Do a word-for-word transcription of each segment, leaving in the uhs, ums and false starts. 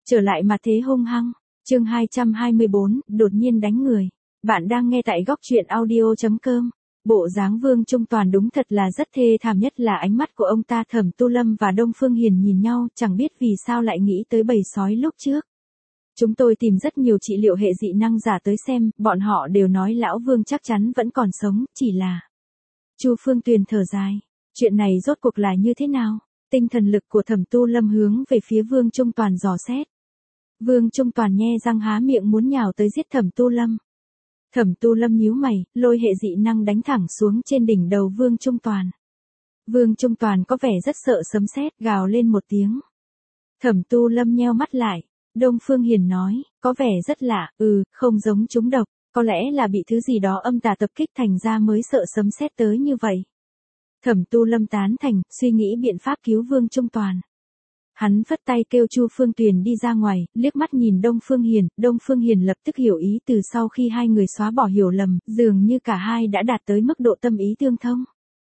Trở lại mà thế hung hăng. Chương hai trăm hai mươi bốn, đột nhiên đánh người. Bạn đang nghe tại góc truyện audio chấm com. Bộ dáng Vương Trung Toàn đúng thật là rất thê thảm, nhất là ánh mắt của ông ta. Thẩm Tu Lâm và Đông Phương Hiền nhìn nhau, chẳng biết vì sao lại nghĩ tới bầy sói lúc trước. Chúng tôi tìm rất nhiều trị liệu hệ dị năng giả tới xem, bọn họ đều nói lão Vương chắc chắn vẫn còn sống, chỉ là... Chu Phương Tuyền thở dài. Chuyện này rốt cuộc là như thế nào? Tinh thần lực của Thẩm Tu Lâm hướng về phía Vương Trung Toàn dò xét. Vương Trung Toàn nhe răng há miệng muốn nhào tới giết Thẩm Tu Lâm. Thẩm Tu Lâm nhíu mày, lôi hệ dị năng đánh thẳng xuống trên đỉnh đầu Vương Trung Toàn. Vương Trung Toàn có vẻ rất sợ sấm sét, gào lên một tiếng. Thẩm Tu Lâm nheo mắt lại. Đông Phương Hiền nói, có vẻ rất lạ, ừ, không giống trúng độc, có lẽ là bị thứ gì đó âm tà tập kích thành ra mới sợ sấm sét tới như vậy. Thẩm Tu Lâm tán thành, suy nghĩ biện pháp cứu Vương Trung Toàn. Hắn phất tay kêu Chu Phương Tuyền đi ra ngoài, liếc mắt nhìn Đông Phương Hiền, Đông Phương Hiền lập tức hiểu ý. Từ sau khi hai người xóa bỏ hiểu lầm, dường như cả hai đã đạt tới mức độ tâm ý tương thông.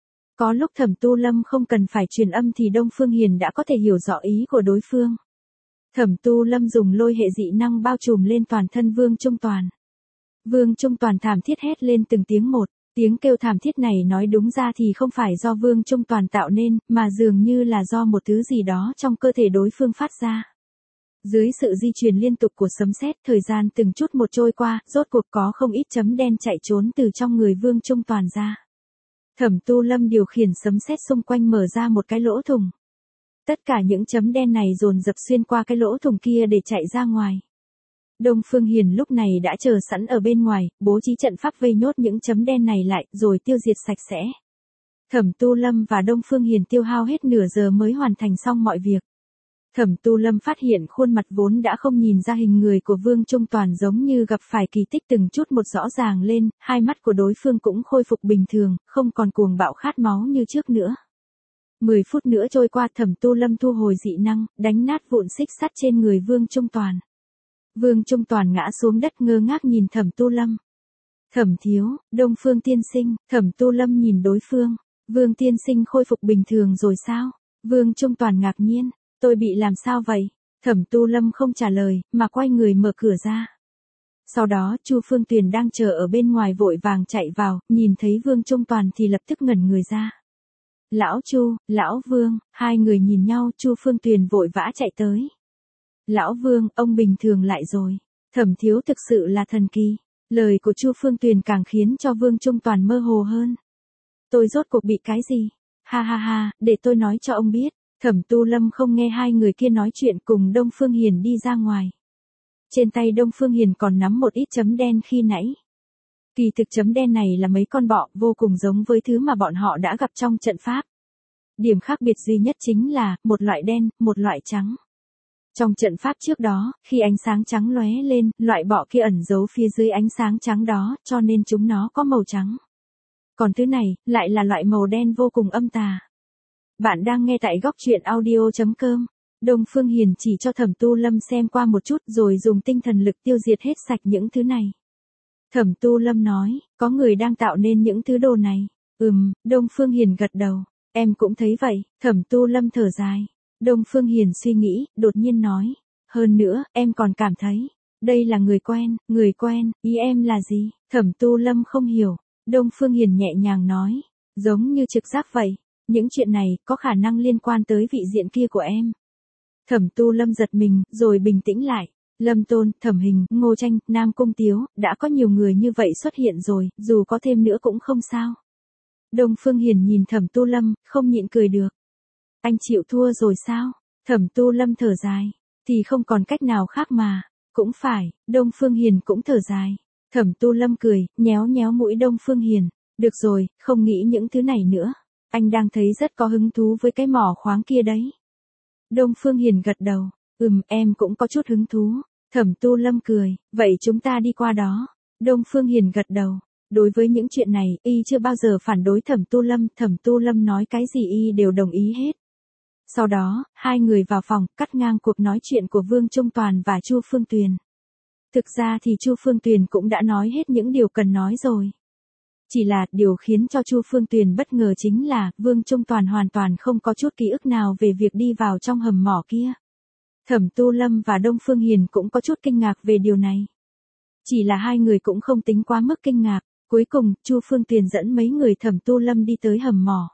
Có lúc Thẩm Tu Lâm không cần phải truyền âm thì Đông Phương Hiền đã có thể hiểu rõ ý của đối phương. Thẩm Tu Lâm dùng lôi hệ dị năng bao trùm lên toàn thân Vương Trung Toàn. Vương Trung Toàn thảm thiết hét lên từng tiếng một. Tiếng kêu thảm thiết này nói đúng ra thì không phải do Vương Trung Toàn tạo nên, mà dường như là do một thứ gì đó trong cơ thể đối phương phát ra. Dưới sự di chuyển liên tục của sấm sét, thời gian từng chút một trôi qua, rốt cuộc có không ít chấm đen chạy trốn từ trong người Vương Trung Toàn ra. Thẩm Tu Lâm điều khiển sấm sét xung quanh mở ra một cái lỗ thủng. Tất cả những chấm đen này dồn dập xuyên qua cái lỗ thủng kia để chạy ra ngoài. Đông Phương Hiền lúc này đã chờ sẵn ở bên ngoài, bố trí trận pháp vây nhốt những chấm đen này lại, rồi tiêu diệt sạch sẽ. Thẩm Tu Lâm và Đông Phương Hiền tiêu hao hết nửa giờ mới hoàn thành xong mọi việc. Thẩm Tu Lâm phát hiện khuôn mặt vốn đã không nhìn ra hình người của Vương Trung Toàn giống như gặp phải kỳ tích từng chút một rõ ràng lên, hai mắt của đối phương cũng khôi phục bình thường, không còn cuồng bạo khát máu như trước nữa. Mười phút nữa trôi qua, Thẩm Tu Lâm thu hồi dị năng, đánh nát vụn xích sắt trên người Vương Trung Toàn. Vương Trung Toàn ngã xuống đất ngơ ngác nhìn Thẩm Tu Lâm. Thẩm thiếu, Đông Phương tiên sinh. Thẩm Tu Lâm nhìn đối phương. Vương tiên sinh khôi phục bình thường rồi sao? Vương Trung Toàn ngạc nhiên. Tôi bị làm sao vậy? Thẩm Tu Lâm không trả lời, mà quay người mở cửa ra. Sau đó, Chu Phương Tuyền đang chờ ở bên ngoài vội vàng chạy vào, nhìn thấy Vương Trung Toàn thì lập tức ngẩn người ra. Lão Chu, Lão Vương, hai người nhìn nhau, Chu Phương Tuyền vội vã chạy tới. Lão Vương, ông bình thường lại rồi. Thẩm thiếu thực sự là thần kỳ. Lời của Chu Phương Tuyền càng khiến cho Vương Trung Toàn mơ hồ hơn. Tôi rốt cuộc bị cái gì? Ha ha ha, để tôi nói cho ông biết. Thẩm Tu Lâm không nghe hai người kia nói chuyện, cùng Đông Phương Hiền đi ra ngoài. Trên tay Đông Phương Hiền còn nắm một ít chấm đen khi nãy. Kỳ thực chấm đen này là mấy con bọ, vô cùng giống với thứ mà bọn họ đã gặp trong trận pháp. Điểm khác biệt duy nhất chính là, một loại đen, một loại trắng. Trong trận pháp trước đó, khi ánh sáng trắng lóe lên, loại bọ kia ẩn giấu phía dưới ánh sáng trắng đó, cho nên chúng nó có màu trắng. Còn thứ này, lại là loại màu đen vô cùng âm tà. Bạn đang nghe tại góc truyện audio chấm com. Đông Phương Hiền chỉ cho Thẩm Tu Lâm xem qua một chút rồi dùng tinh thần lực tiêu diệt hết sạch những thứ này. Thẩm Tu Lâm nói, có người đang tạo nên những thứ đồ này. Ừm, Đông Phương Hiền gật đầu. Em cũng thấy vậy. Thẩm Tu Lâm thở dài. Đông Phương Hiền suy nghĩ, đột nhiên nói. Hơn nữa, em còn cảm thấy, đây là người quen, người quen, ý em là gì? Thẩm Tu Lâm không hiểu. Đông Phương Hiền nhẹ nhàng nói. Giống như trực giác vậy. Những chuyện này, có khả năng liên quan tới vị diện kia của em. Thẩm Tu Lâm giật mình, rồi bình tĩnh lại. Lâm Tôn, Thẩm Hình, Ngô Tranh, Nam Cung Tiếu, đã có nhiều người như vậy xuất hiện rồi, dù có thêm nữa cũng không sao. Đông Phương Hiền nhìn Thẩm Tu Lâm, không nhịn cười được. Anh chịu thua rồi sao? Thẩm Tu Lâm thở dài. Thì không còn cách nào khác mà. Cũng phải, Đông Phương Hiền cũng thở dài. Thẩm Tu Lâm cười, nhéo nhéo mũi Đông Phương Hiền. Được rồi, không nghĩ những thứ này nữa. Anh đang thấy rất có hứng thú với cái mỏ khoáng kia đấy. Đông Phương Hiền gật đầu. Ừm, em cũng có chút hứng thú. Thẩm Tu Lâm cười. Vậy chúng ta đi qua đó. Đông Phương Hiền gật đầu. Đối với những chuyện này, y chưa bao giờ phản đối Thẩm Tu Lâm. Thẩm Tu Lâm nói cái gì y đều đồng ý hết. Sau đó, hai người vào phòng, cắt ngang cuộc nói chuyện của Vương Trung Toàn và Chu Phương Tuyền. Thực ra thì Chu Phương Tuyền cũng đã nói hết những điều cần nói rồi. Chỉ là, điều khiến cho Chu Phương Tuyền bất ngờ chính là, Vương Trung Toàn hoàn toàn không có chút ký ức nào về việc đi vào trong hầm mỏ kia. Thẩm Tu Lâm và Đông Phương Hiền cũng có chút kinh ngạc về điều này. Chỉ là hai người cũng không tính quá mức kinh ngạc, cuối cùng, Chu Phương Tuyền dẫn mấy người Thẩm Tu Lâm đi tới hầm mỏ.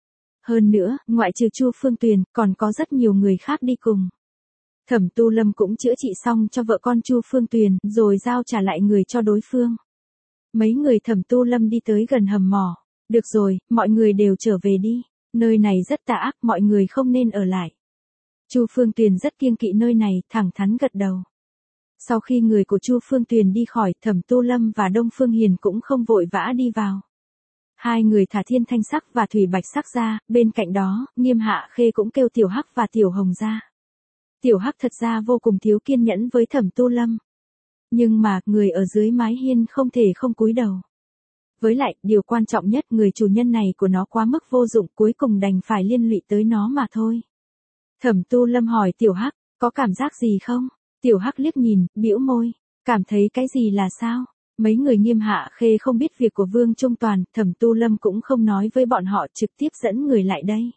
Hơn nữa, ngoại trừ Chu Phương Tuyền, còn có rất nhiều người khác đi cùng. Thẩm Tu Lâm cũng chữa trị xong cho vợ con Chu Phương Tuyền, rồi giao trả lại người cho đối phương. Mấy người Thẩm Tu Lâm đi tới gần hầm mỏ. Được rồi, mọi người đều trở về đi. Nơi này rất tà ác, mọi người không nên ở lại. Chu Phương Tuyền rất kiêng kỵ nơi này, thẳng thắn gật đầu. Sau khi người của Chu Phương Tuyền đi khỏi, Thẩm Tu Lâm và Đông Phương Hiền cũng không vội vã đi vào. Hai người thả Thiên Thanh Sắc và Thủy Bạch Sắc ra, bên cạnh đó, Nghiêm Hạ Khê cũng kêu Tiểu Hắc và Tiểu Hồng ra. Tiểu Hắc thật ra vô cùng thiếu kiên nhẫn với Thẩm Tu Lâm. Nhưng mà, người ở dưới mái hiên không thể không cúi đầu. Với lại, điều quan trọng nhất, người chủ nhân này của nó quá mức vô dụng, cuối cùng đành phải liên lụy tới nó mà thôi. Thẩm Tu Lâm hỏi Tiểu Hắc, có cảm giác gì không? Tiểu Hắc liếc nhìn, bĩu môi, cảm thấy cái gì là sao? Mấy người Nghiêm Hạ Khê không biết việc của Vương Trung Toàn, Thẩm Tu Lâm cũng không nói với bọn họ, trực tiếp dẫn người lại đây.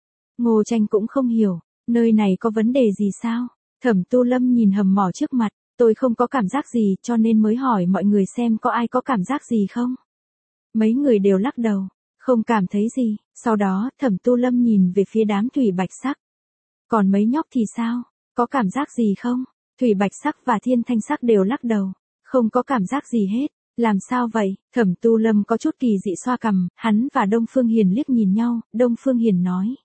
Ngô Tranh cũng không hiểu, nơi này có vấn đề gì sao? Thẩm Tu Lâm nhìn hầm mỏ trước mặt, tôi không có cảm giác gì cho nên mới hỏi mọi người xem có ai có cảm giác gì không? Mấy người đều lắc đầu, không cảm thấy gì, sau đó Thẩm Tu Lâm nhìn về phía đám Thủy Bạch Sắc. Còn mấy nhóc thì sao, có cảm giác gì không? Thủy Bạch Sắc và Thiên Thanh Sắc đều lắc đầu, không có cảm giác gì hết, làm sao vậy? Thẩm Tu Lâm có chút kỳ dị xoa cằm, hắn và Đông Phương Hiền liếc nhìn nhau, Đông Phương Hiền nói.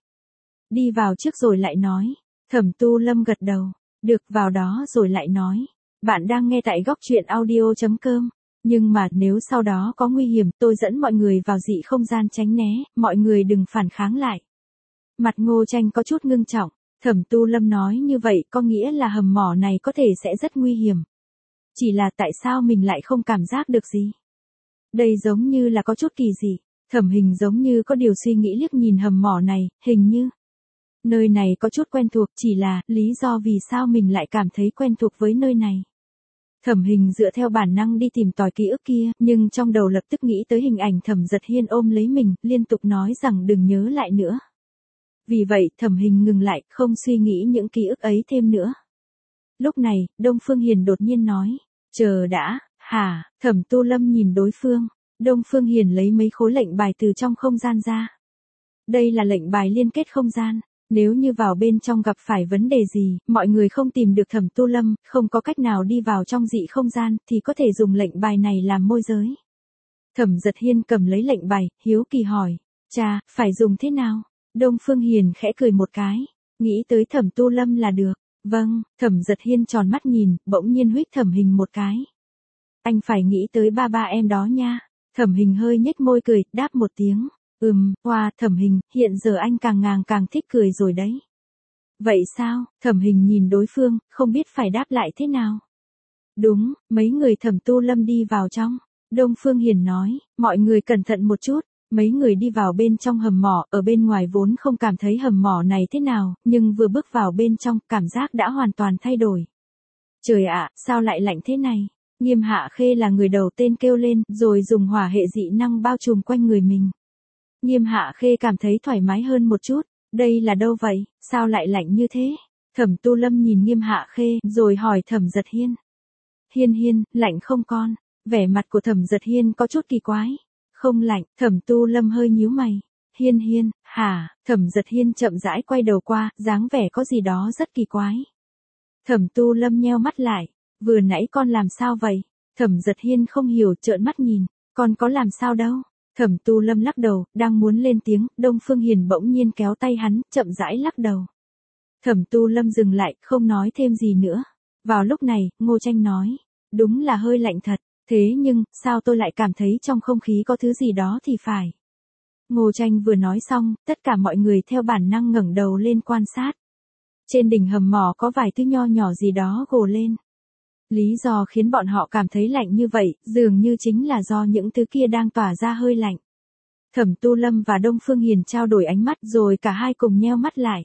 Đi vào trước rồi lại nói, Thẩm Tu Lâm gật đầu, được vào đó rồi lại nói. Bạn đang nghe tại góc truyện audio chấm com. Nhưng mà nếu sau đó có nguy hiểm tôi dẫn mọi người vào dị không gian tránh né, mọi người đừng phản kháng lại. Mặt Ngô Tranh có chút ngưng trọng, Thẩm Tu Lâm nói như vậy có nghĩa là hầm mỏ này có thể sẽ rất nguy hiểm. Chỉ là tại sao mình lại không cảm giác được gì? Đây giống như là có chút kỳ dị, Thẩm Hình giống như có điều suy nghĩ liếc nhìn hầm mỏ này, hình như. Nơi này có chút quen thuộc chỉ là lý do vì sao mình lại cảm thấy quen thuộc với nơi này. Thẩm Hình dựa theo bản năng đi tìm tòi ký ức kia, nhưng trong đầu lập tức nghĩ tới hình ảnh Thẩm Giật Hiên ôm lấy mình, liên tục nói rằng đừng nhớ lại nữa. Vì vậy, Thẩm Hình ngừng lại, không suy nghĩ những ký ức ấy thêm nữa. Lúc này, Đông Phương Hiền đột nhiên nói, chờ đã, hả? Thẩm Tu Lâm nhìn đối phương, Đông Phương Hiền lấy mấy khối lệnh bài từ trong không gian ra. Đây là lệnh bài liên kết không gian. Nếu như vào bên trong gặp phải vấn đề gì, mọi người không tìm được Thẩm Tu Lâm, không có cách nào đi vào trong dị không gian, thì có thể dùng lệnh bài này làm môi giới. Thẩm Giật Hiên cầm lấy lệnh bài, hiếu kỳ hỏi, cha, phải dùng thế nào? Đông Phương Hiền khẽ cười một cái, nghĩ tới Thẩm Tu Lâm là được. Vâng, Thẩm Giật Hiên tròn mắt nhìn, bỗng nhiên huých Thẩm Hình một cái. Anh phải nghĩ tới ba ba em đó nha. Thẩm Hình hơi nhếch môi cười, đáp một tiếng. Ừm, hoa, Thẩm Hình, hiện giờ anh càng ngàng càng thích cười rồi đấy. Vậy sao? Thẩm Hình nhìn đối phương, không biết phải đáp lại thế nào. Đúng, mấy người Thẩm Tu Lâm đi vào trong. Đông Phương Hiền nói, mọi người cẩn thận một chút. Mấy người đi vào bên trong hầm mỏ, ở bên ngoài vốn không cảm thấy hầm mỏ này thế nào, nhưng vừa bước vào bên trong, cảm giác đã hoàn toàn thay đổi. Trời ạ, sao lại lạnh thế này? Nghiêm Hạ Khê là người đầu tên kêu lên, rồi dùng hỏa hệ dị năng bao trùm quanh người mình. Nghiêm Hạ Khê cảm thấy thoải mái hơn một chút, đây là đâu vậy, sao lại lạnh như thế? Thẩm Tu Lâm nhìn Nghiêm Hạ Khê, rồi hỏi Thẩm Giật Hiên. Hiên Hiên, lạnh không con? Vẻ mặt của Thẩm Giật Hiên có chút kỳ quái. Không lạnh, Thẩm Tu Lâm hơi nhíu mày. Hiên Hiên, hả? Thẩm Giật Hiên chậm rãi quay đầu qua, dáng vẻ có gì đó rất kỳ quái. Thẩm Tu Lâm nheo mắt lại, vừa nãy con làm sao vậy? Thẩm Giật Hiên không hiểu, trợn mắt nhìn, con có làm sao đâu? Thẩm Tu Lâm lắc đầu, đang muốn lên tiếng, Đông Phương Hiền bỗng nhiên kéo tay hắn, chậm rãi lắc đầu. Thẩm Tu Lâm dừng lại, không nói thêm gì nữa. Vào lúc này, Ngô Tranh nói, đúng là hơi lạnh thật. Thế nhưng, sao tôi lại cảm thấy trong không khí có thứ gì đó thì phải. Ngô Tranh vừa nói xong, tất cả mọi người theo bản năng ngẩng đầu lên quan sát. Trên đỉnh hầm mỏ có vài thứ nho nhỏ gì đó gồ lên. Lý do khiến bọn họ cảm thấy lạnh như vậy, dường như chính là do những thứ kia đang tỏa ra hơi lạnh. Thẩm Tu Lâm và Đông Phương Hiền trao đổi ánh mắt rồi cả hai cùng nheo mắt lại.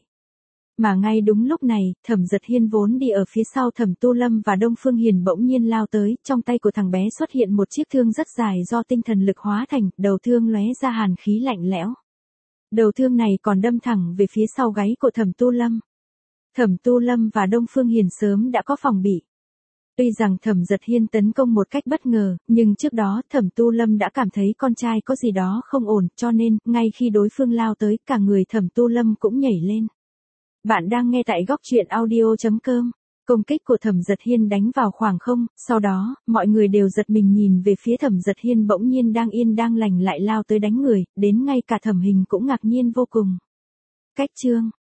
Mà ngay đúng lúc này, Thẩm Giật Hiên vốn đi ở phía sau Thẩm Tu Lâm và Đông Phương Hiền bỗng nhiên lao tới, trong tay của thằng bé xuất hiện một chiếc thương rất dài do tinh thần lực hóa thành, đầu thương lóe ra hàn khí lạnh lẽo. Đầu thương này còn đâm thẳng về phía sau gáy của Thẩm Tu Lâm. Thẩm Tu Lâm và Đông Phương Hiền sớm đã có phòng bị. Tuy rằng Thẩm Giật Hiên tấn công một cách bất ngờ, nhưng trước đó Thẩm Tu Lâm đã cảm thấy con trai có gì đó không ổn, cho nên, ngay khi đối phương lao tới, cả người Thẩm Tu Lâm cũng nhảy lên. Bạn đang nghe tại góc truyện audio chấm com. Công kích của Thẩm Giật Hiên đánh vào khoảng không, sau đó, mọi người đều giật mình nhìn về phía Thẩm Giật Hiên bỗng nhiên đang yên đang lành lại lao tới đánh người, đến ngay cả Thẩm Hình cũng ngạc nhiên vô cùng. Cách chương